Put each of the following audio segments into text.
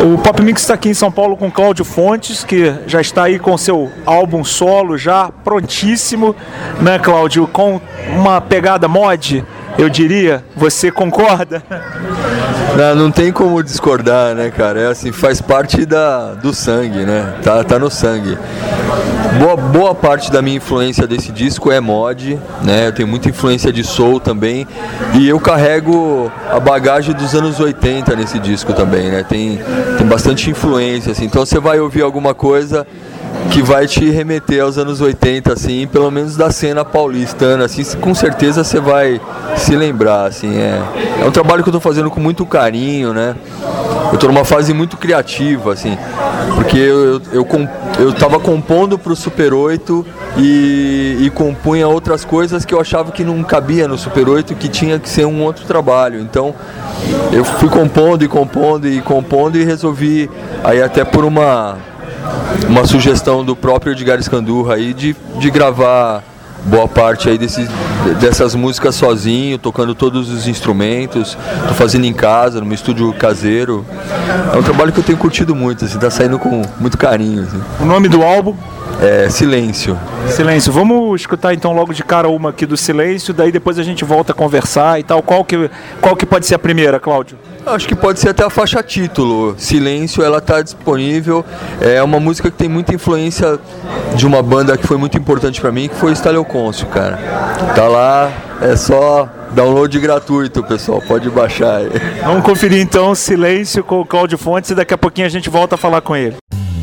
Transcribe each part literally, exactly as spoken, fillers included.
O Pop Mix está aqui em São Paulo com Cláudio Fontes, que já está aí com seu álbum solo já prontíssimo, né, Cláudio? Com uma pegada mod, eu diria. Você concorda? Não, não tem como discordar, né, cara? É assim, faz parte da, do sangue, né? Tá, tá no sangue. Boa, boa parte da minha influência desse disco é mod, né? Eu tenho muita influência de soul também. E eu carrego a bagagem dos anos oitenta nesse disco também, né? Tem, tem bastante influência, assim. Então você vai ouvir alguma coisa que vai te remeter aos anos oitenta, assim, pelo menos da cena paulistana, assim, com certeza você vai se lembrar, assim, é, é um trabalho que eu tô fazendo com muito carinho, né, eu tô numa fase muito criativa, assim, porque eu, eu, eu, eu tava compondo pro Super oito e, e compunha outras coisas que eu achava que não cabia no Super oito, que tinha que ser um outro trabalho, então eu fui compondo e compondo e compondo e resolvi, aí até por uma... uma sugestão do próprio Edgar Escandurra aí de, de gravar boa parte aí desse, dessas músicas sozinho, tocando todos os instrumentos, tô fazendo em casa, no meu estúdio caseiro. É um trabalho que eu tenho curtido muito, assim, tá saindo com muito carinho. Assim. O nome do álbum? É Silêncio. Silêncio. Vamos escutar então logo de cara uma aqui do Silêncio, daí depois a gente volta a conversar e tal. Qual que, qual que pode ser a primeira, Cláudio? Acho que pode ser até a faixa título, Silêncio, ela está disponível, é uma música que tem muita influência de uma banda que foi muito importante para mim, que foi o Stálio Côncio, cara. Tá lá, é só download gratuito, pessoal, pode baixar aí. Vamos conferir então Silêncio com o Cláudio Fontes e daqui a pouquinho a gente volta a falar com ele.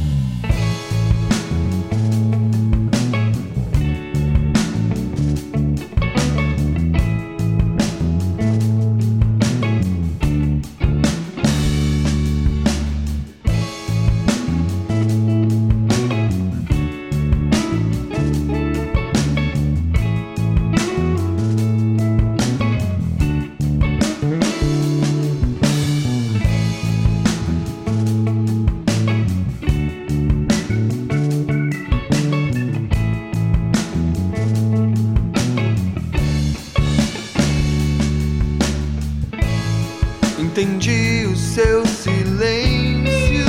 Entendi o seu silêncio,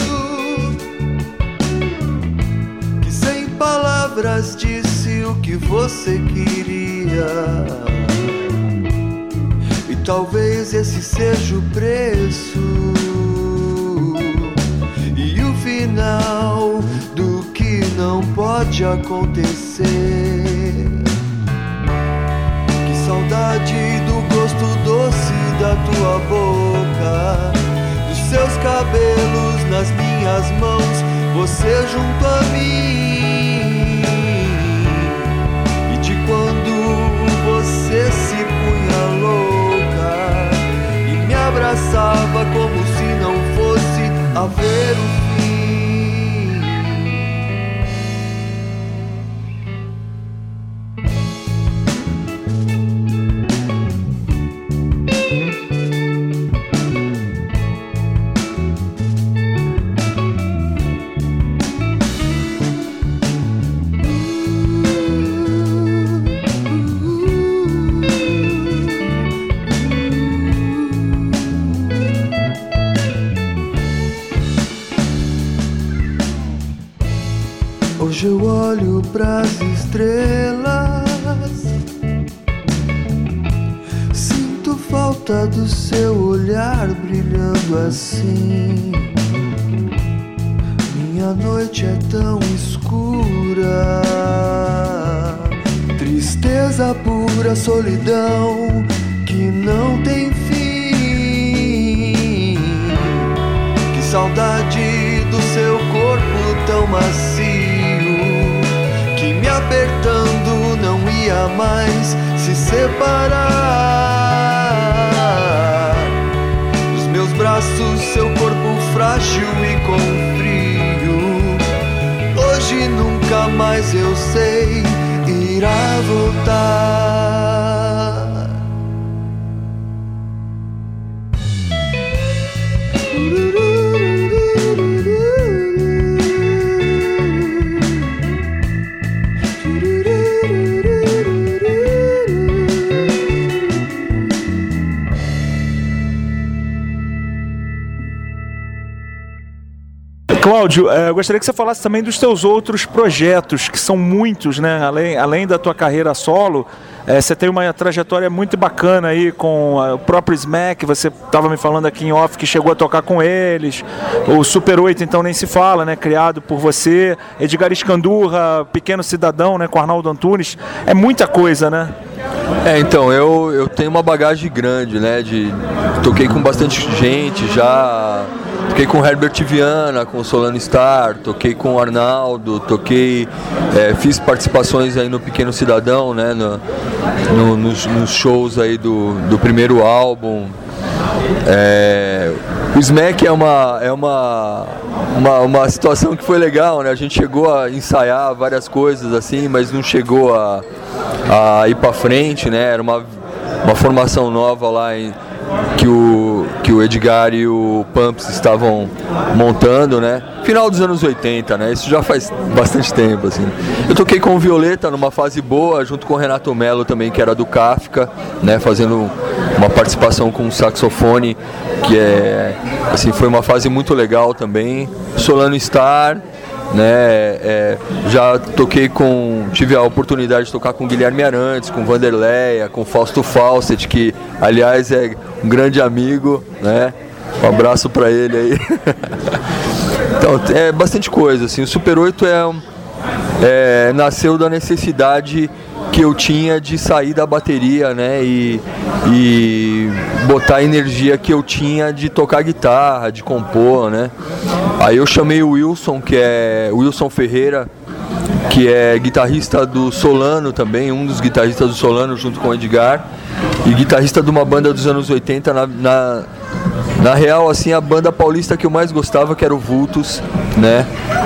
que sem palavras disse o que você queria. E talvez esse seja o preço e o final do que não pode acontecer. Que saudade do gosto doce da tua boca, dos seus cabelos nas minhas mãos, você junto a mim. E de quando você se punha louca e me abraçava como se não fosse haver o fim. Hoje eu olho pras estrelas, sinto falta do seu olhar brilhando assim. Minha noite é tão escura, tristeza pura, solidão que não tem fim. Que saudade do seu corpo tão macio, me apertando não ia mais se separar. Nos meus braços seu corpo frágil e com frio, hoje nunca mais eu sei irá voltar. Cláudio, eh, eu gostaria que você falasse também dos teus outros projetos, que são muitos, né? Além, além da tua carreira solo, eh, você tem uma trajetória muito bacana aí com ah, o próprio Smack, você estava me falando aqui em off que chegou a tocar com eles, o Super oito então nem se fala, né? Criado por você, Edgar Escandurra, Pequeno Cidadão, né? Com Arnaldo Antunes, é muita coisa, né? É, então, eu, eu tenho uma bagagem grande, né? De, toquei com bastante gente já. Toquei com Herbert Viana, com Solano Star, toquei com Arnaldo, toquei, é, fiz participações aí no Pequeno Cidadão, né, no, no, nos, nos shows aí do, do primeiro álbum. É, o Smack é, uma, é uma, uma, uma situação que foi legal, né? A gente chegou a ensaiar várias coisas assim, mas não chegou a, a ir pra frente, né? Era uma, uma formação nova lá em que o, que o Edgar e o Pumps estavam montando, né? Final dos anos oitenta, né? Isso já faz bastante tempo, assim. Eu toquei com o Violeta numa fase boa, junto com o Renato Mello também, que era do Kafka, né? Fazendo uma participação com o saxofone, que é, assim, foi uma fase muito legal também. Solano Star, né? É, já toquei com, tive a oportunidade de tocar com Guilherme Arantes, com Vanderleia, com Fausto Fawcett, que aliás é um grande amigo, né? Um abraço para ele aí. Então é bastante coisa, assim. O Super oito é, é nasceu da necessidade que eu tinha de sair da bateria, né, e, e botar a energia que eu tinha de tocar guitarra, de compor, né. Aí eu chamei o Wilson, que é o Wilson Ferreira, que é guitarrista do Solano também, um dos guitarristas do Solano junto com o Edgar, e guitarrista de uma banda dos anos oitenta, na, na, na real, assim, a banda paulista que eu mais gostava, que era o Vultus, né.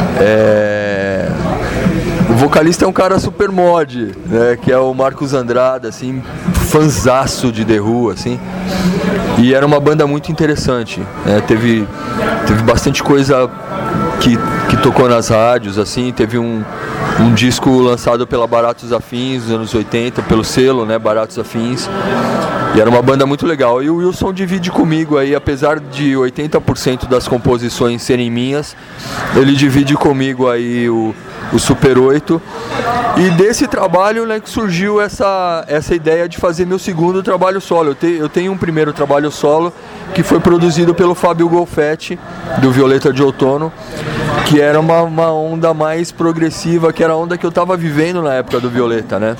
É... O vocalista é um cara super mod, né, que é o Marcos Andrada, assim, fanzaço de The Who, assim. E era uma banda muito interessante, né, teve, teve bastante coisa que, que tocou nas rádios, assim, teve um, um disco lançado pela Baratos Afins nos anos oitenta, pelo selo, né, Baratos Afins. E era uma banda muito legal. E o Wilson divide comigo aí, apesar de oitenta por cento das composições serem minhas, ele divide comigo aí o, o Super oito. E desse trabalho, né, que surgiu essa, essa ideia de fazer meu segundo trabalho solo. Eu, te, eu tenho um primeiro trabalho solo que foi produzido pelo Fábio Golfetti, do Violeta de Outono, que era uma, uma onda mais progressiva, que era a onda que eu estava vivendo na época do Violeta, né?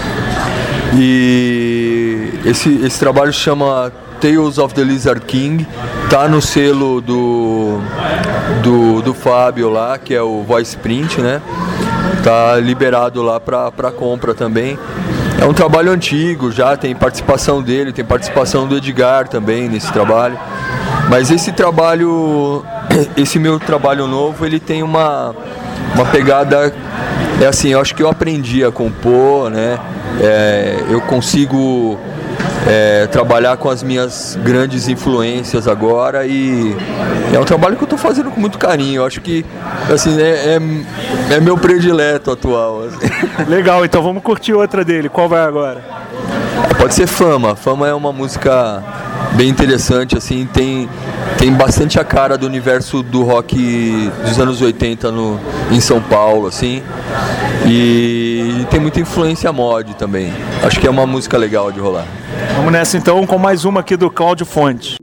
E esse, esse trabalho se chama Tales of the Lizard King, tá no selo do, do, do Fábio lá, que é o Voice Print, né? Tá liberado lá para para compra também. É um trabalho antigo, já tem participação dele, tem participação do Edgar também nesse trabalho. Mas esse trabalho, esse meu trabalho novo, ele tem uma, uma pegada, é assim, eu acho que eu aprendi a compor, né? É, eu consigo é, trabalhar com as minhas grandes influências agora e é um trabalho que eu estou fazendo com muito carinho. Eu acho que assim, é, é, é meu predileto atual. Assim. Legal, então vamos curtir outra dele. Qual vai agora? Pode ser Fama. Fama é uma música bem interessante, assim, tem, tem bastante a cara do universo do rock dos anos oitenta no, em São Paulo, assim, e, e tem muita influência mod também. Acho que é uma música legal de rolar. Vamos nessa então com mais uma aqui do Cláudio Fontes.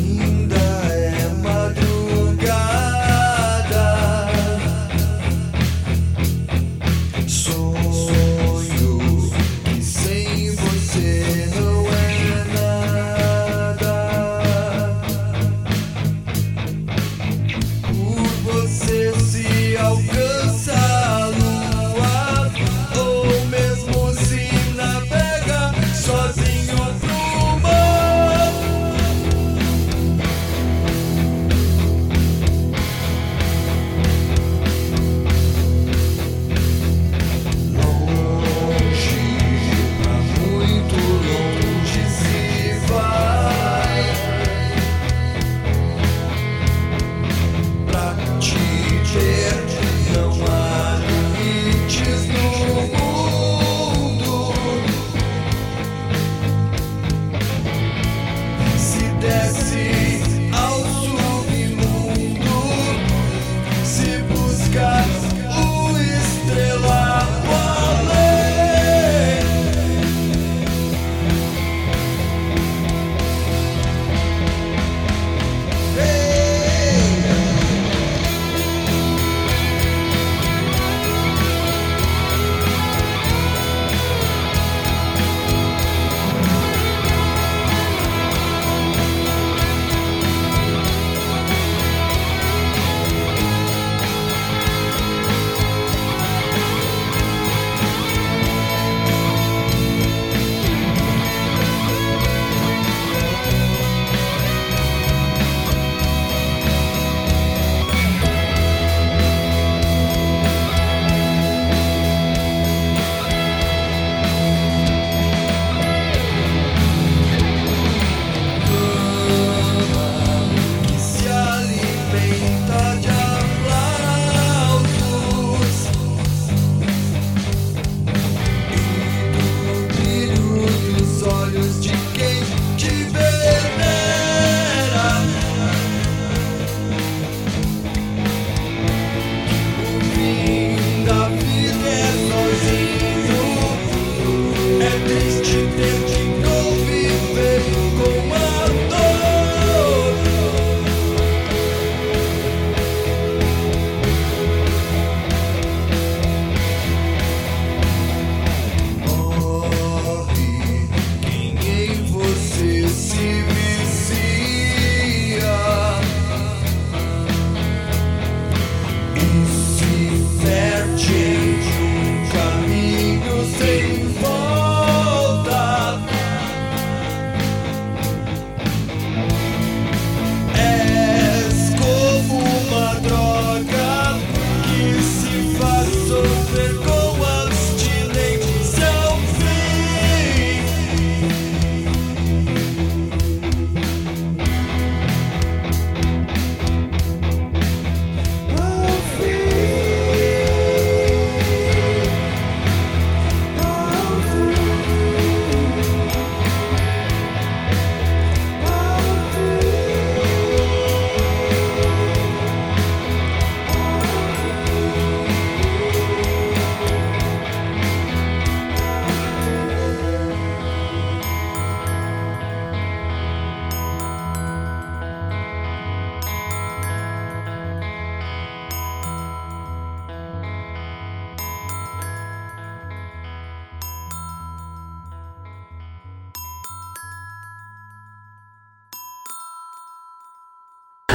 Ainda é madrugada.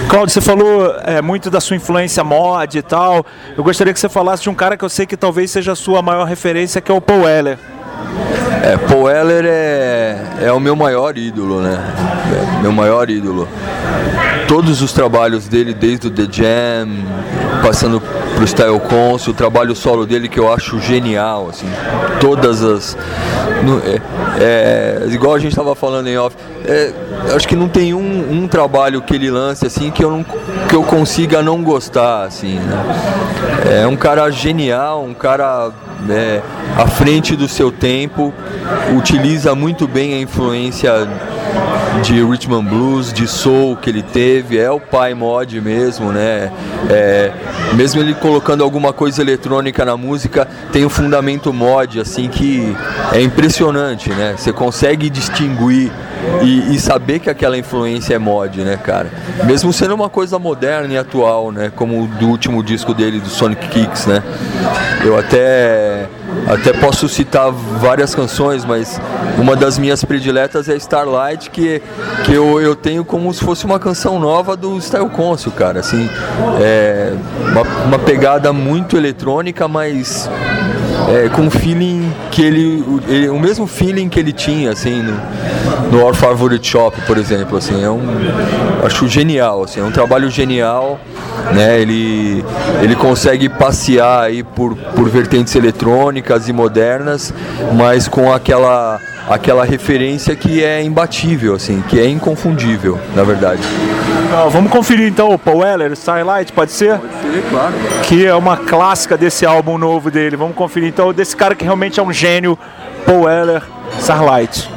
Cláudio, você falou é, muito da sua influência mod e tal. Eu gostaria que você falasse de um cara que eu sei que talvez seja a sua maior referência, que é o Paul Weller. É, Paul Weller é, é o meu maior ídolo, né? É meu maior ídolo. Todos os trabalhos dele, desde o The Jam, passando pro Style Council, o trabalho solo dele que eu acho genial, assim. Todas as... No, é, é, igual a gente estava falando em off, é, acho que não tem um, um trabalho que ele lance assim que eu, não, que eu consiga não gostar, assim, né? É um cara genial, um cara é, à frente do seu tempo, utiliza muito bem a influência de Rhythm and Blues, de soul que ele teve, é o pai mod mesmo, né? É, mesmo ele colocando alguma coisa eletrônica na música, tem um fundamento mod, assim, que é impressionante, né? Você consegue distinguir e, e saber que aquela influência é mod, né, cara? Mesmo sendo uma coisa moderna e atual, né? Como o do último disco dele, do Sonic Kicks, né? Eu até... Até posso citar várias canções, mas uma das minhas prediletas é Starlight, que, que eu, eu tenho como se fosse uma canção nova do Style Council, cara. Assim, é uma, uma pegada muito eletrônica, mas é, com um feeling que ele, ele... O mesmo feeling que ele tinha, assim, no, no Our Favorite Shop, por exemplo. Assim, é um... Acho genial, assim, é um trabalho genial, né? Ele, ele consegue passear aí por, por vertentes eletrônicas e modernas, mas com aquela, aquela referência que é imbatível, assim, que é inconfundível, na verdade. Ah, vamos conferir então o Paul Weller, Starlight, pode ser? Pode ser, claro. Que é uma clássica desse álbum novo dele. Vamos conferir então desse cara que realmente é um gênio, Paul Weller, Starlight.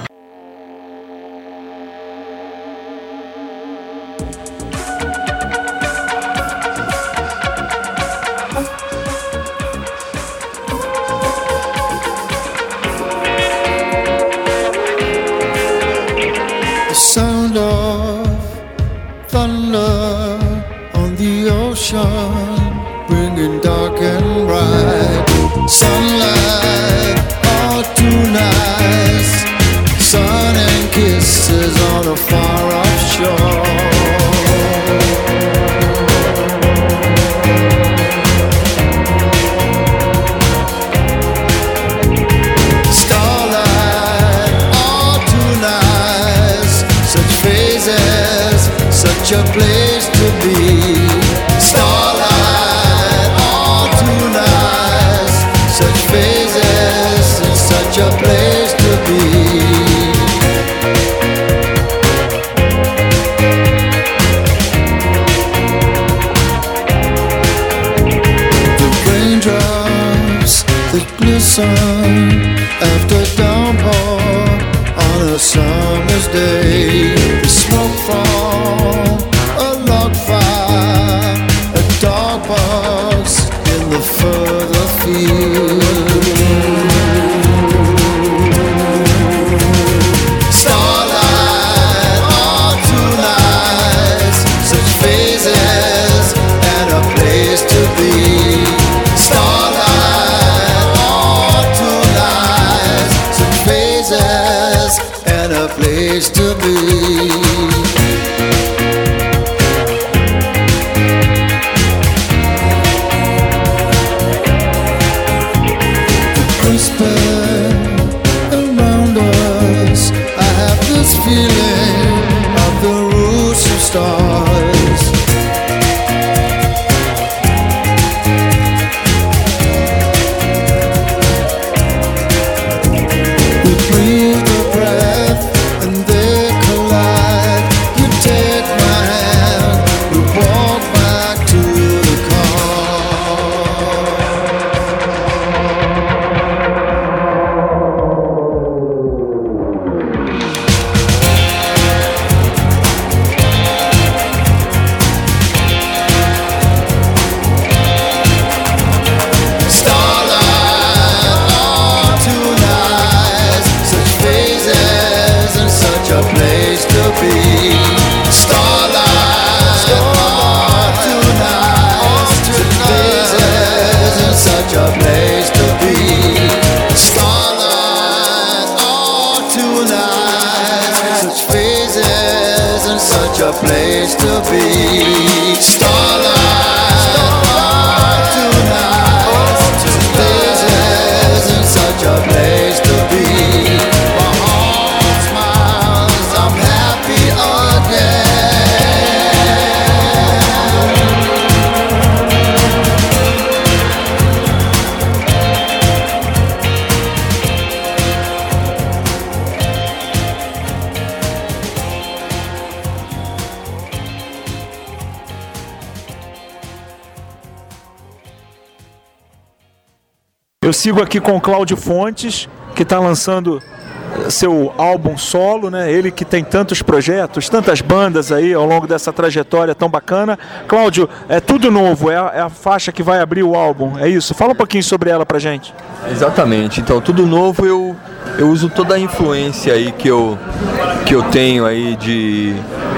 Sound of thunder on the ocean, bringing dark and bright. Sunlight, all too nice. Sun and kisses on a far-off shore. Such a place to be. Starlight, all too nice. Such phases, and such a place to be. The raindrops that glisten after downpour on a summer's day. The smoke from a log fire, a dog barks in the further field. Starlight, all too nice. Such phases and a place to be. Starlight, all too nice. Such phases and a place to be. Around us, I have this feeling of the roots of stars. We breathe the breath and they collide. You take my hand, we walk back to the car. Such a place to be. Starlight, starlight tonight. This isn't such a place to be. My heart smiles, I'm happy again. Eu sigo aqui com o Cláudio Fontes, que está lançando seu álbum solo, né? Ele que tem tantos projetos, tantas bandas aí ao longo dessa trajetória tão bacana. Cláudio, é tudo novo, é a, é a faixa que vai abrir o álbum, é isso? Fala um pouquinho sobre ela pra gente. Exatamente, então tudo novo eu, eu uso toda a influência aí que eu, que eu tenho aí de...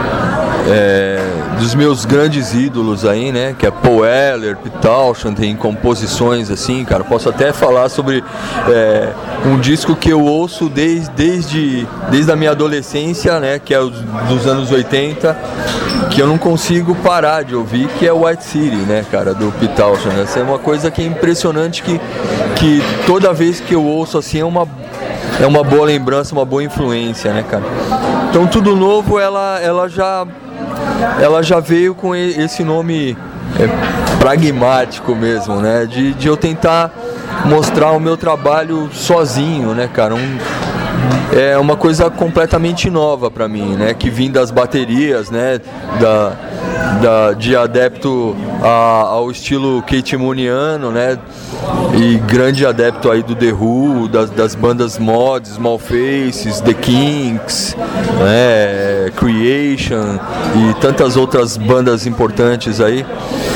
É, dos meus grandes ídolos aí, né, que é Paul Weller, Pete Townshend, tem composições assim, cara, posso até falar sobre é, um disco que eu ouço desde, desde, desde a minha adolescência, né, que é os, dos anos oitenta, que eu não consigo parar de ouvir, que é White City, né, cara, do Pete Townshend. Essa é uma coisa que é impressionante, que, que toda vez que eu ouço assim é uma é uma boa lembrança, uma boa influência, né, cara. Então tudo novo, ela, ela já ela já veio com esse nome é, pragmático mesmo, né, de, de eu tentar mostrar o meu trabalho sozinho, né, cara, um, é uma coisa completamente nova pra mim, né, que vim das baterias, né, da, da, de adepto a, ao estilo Kate Mooniano, né, e grande adepto aí do The Who, das, das bandas Mod, Small Faces, The Kinks, né, Creation e tantas outras bandas importantes aí.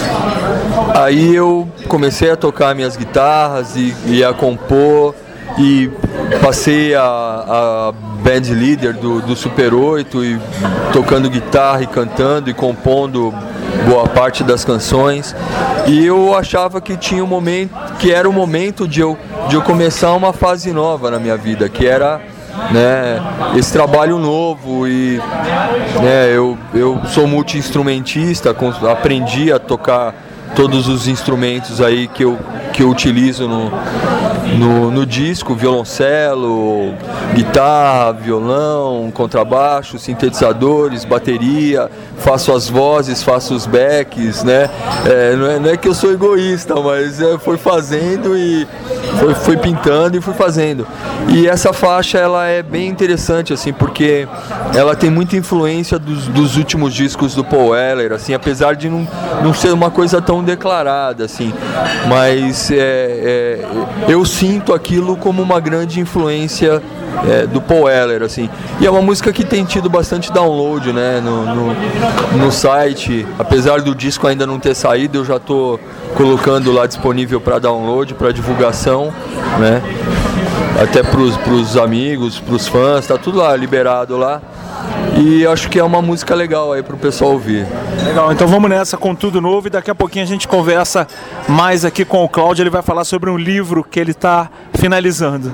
Aí eu comecei a tocar minhas guitarras e, e a compor, e passei a, a band leader do, do Super oito, e tocando guitarra e cantando e compondo boa parte das canções. E eu achava que tinha um momento, que era o momento de eu, de eu começar uma fase nova na minha vida, que era, né, esse trabalho novo. E né, eu, eu sou multi-instrumentista, aprendi a tocar todos os instrumentos aí que eu, que eu utilizo no, no, no disco: violoncelo, guitarra, violão, contrabaixo, sintetizadores, bateria, faço as vozes, faço os backs, né? É, não, é, não é que eu sou egoísta, mas é, foi fazendo e foi, foi pintando e fui fazendo. E essa faixa, ela é bem interessante, assim, porque ela tem muita influência dos, dos últimos discos do Paul Weller, assim, apesar de não, não ser uma coisa tão declarada, assim, mas é, é, eu sinto aquilo como uma grande influência é, do Paul Weller, assim. E é uma música que tem tido bastante download, né, no, no, no site. Apesar do disco ainda não ter saído, eu já estou colocando lá disponível para download, para divulgação, né, até para os amigos, para os fãs, tá tudo lá liberado lá. E acho que é uma música legal aí pro pessoal ouvir. Legal, então vamos nessa com tudo novo, e daqui a pouquinho a gente conversa mais aqui com o Cláudio. Ele vai falar sobre um livro que ele está finalizando.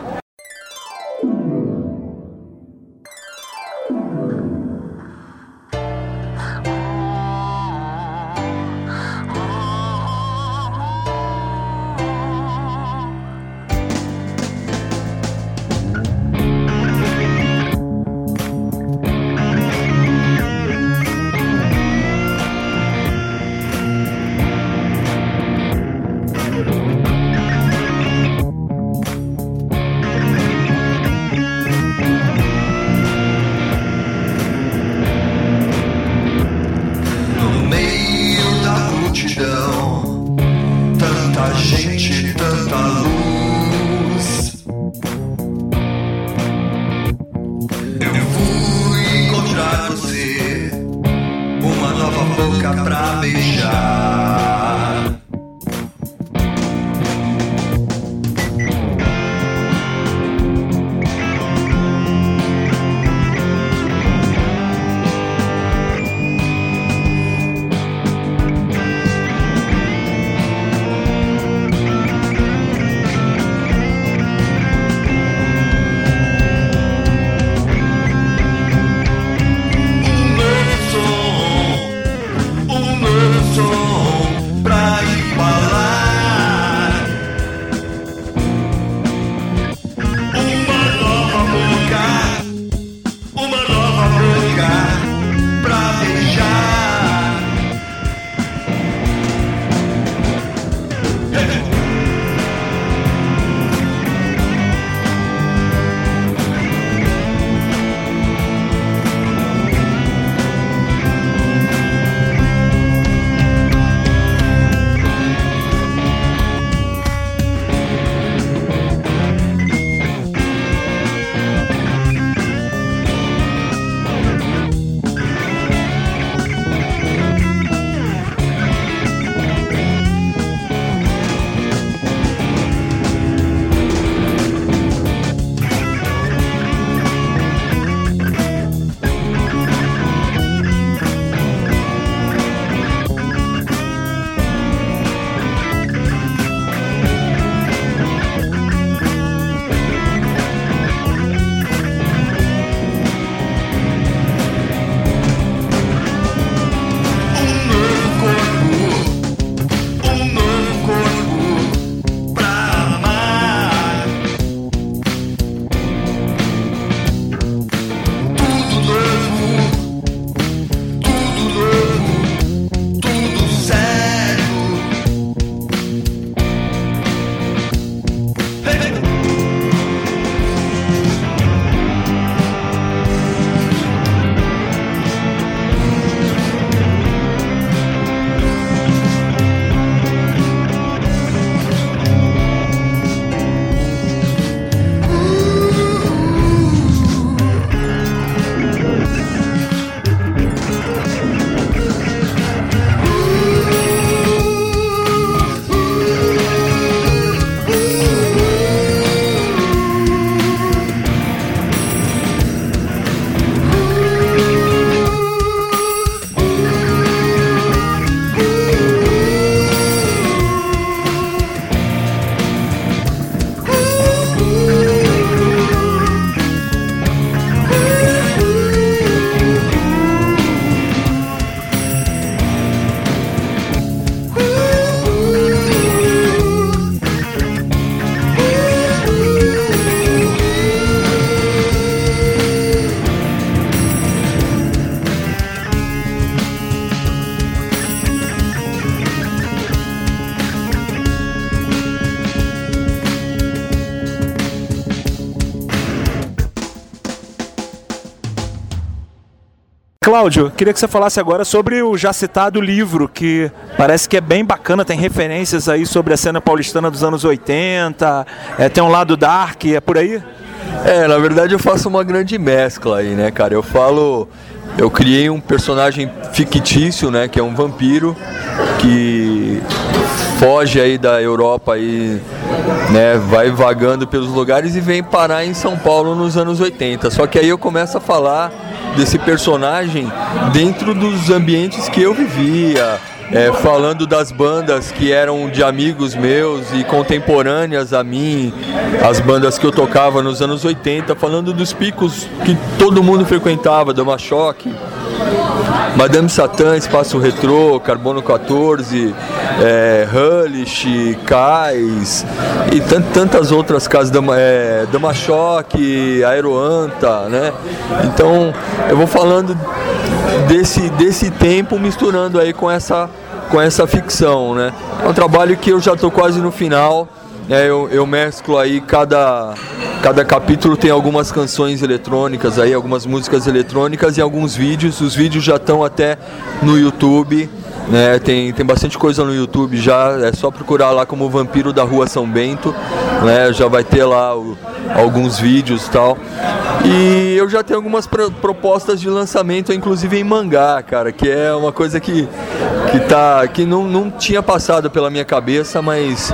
Cláudio, queria que você falasse agora sobre o já citado livro, que parece que é bem bacana, tem referências aí sobre a cena paulistana dos anos oitenta, é, tem um lado dark, é por aí? É, na verdade eu faço uma grande mescla aí, né, cara? Eu falo, eu criei um personagem fictício, né, que é um vampiro que foge aí da Europa aí, né, vai vagando pelos lugares e vem parar em São Paulo nos anos oitenta. Só que aí eu começo a falar desse personagem dentro dos ambientes que eu vivia, é, falando das bandas que eram de amigos meus e contemporâneas a mim, as bandas que eu tocava nos anos oitenta, falando dos picos que todo mundo frequentava, Dama Choque, Madame Satã, Espaço Retrô, Carbono quatorze, é, Hullish, Cais e tant, tantas outras casas, Dama, é, Dama Choque, Aeroanta, né? Então eu vou falando desse, desse tempo misturando aí com essa, com essa ficção, né? É um trabalho que eu já estou quase no final. É, eu, eu mesclo aí, cada, cada capítulo tem algumas canções eletrônicas aí, algumas músicas eletrônicas e alguns vídeos. Os vídeos já estão até no YouTube, né? Tem, tem bastante coisa no YouTube já, é só procurar lá como Vampiro da Rua São Bento, né? Já vai ter lá o, alguns vídeos e tal. E eu já tenho algumas pro, propostas de lançamento, inclusive em mangá, cara, que é uma coisa que, que, tá, que não, não tinha passado pela minha cabeça, mas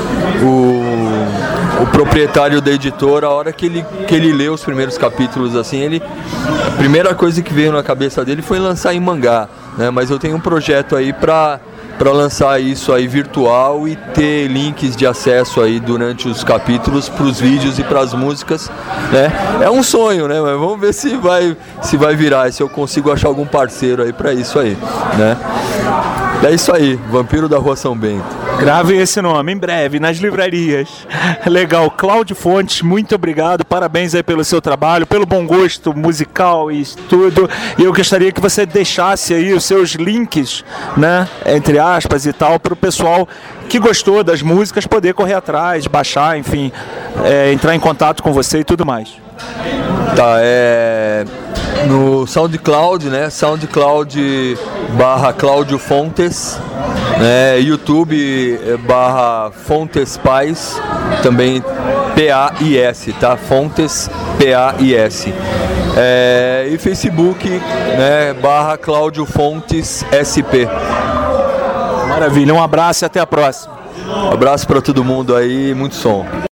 o, o proprietário da editora, a hora que ele, que ele leu os primeiros capítulos, assim, ele, a primeira coisa que veio na cabeça dele foi lançar em mangá, né? Mas eu tenho um projeto aí para para lançar isso aí virtual e ter links de acesso aí durante os capítulos para os vídeos e para as músicas, né? É um sonho, né? Mas vamos ver se vai, se vai virar, se eu consigo achar algum parceiro aí para isso aí, né? É isso aí, Vampiro da Rua São Bento. Grave esse nome, em breve, nas livrarias. Legal, Cláudio Fontes, muito obrigado, parabéns aí pelo seu trabalho, pelo bom gosto musical e tudo. E eu gostaria que você deixasse aí os seus links, né, entre aspas e tal, para o pessoal que gostou das músicas poder correr atrás, baixar, enfim, é, entrar em contato com você e tudo mais. Tá, é... no SoundCloud, né, SoundCloud barra Cláudio Fontes, né, YouTube barra Fontes Pais, também P A I S, tá? Fontes P A I S. É, e Facebook, né, barra Cláudio Fontes S P. Maravilha, um abraço e até a próxima. Um abraço para todo mundo aí, muito som.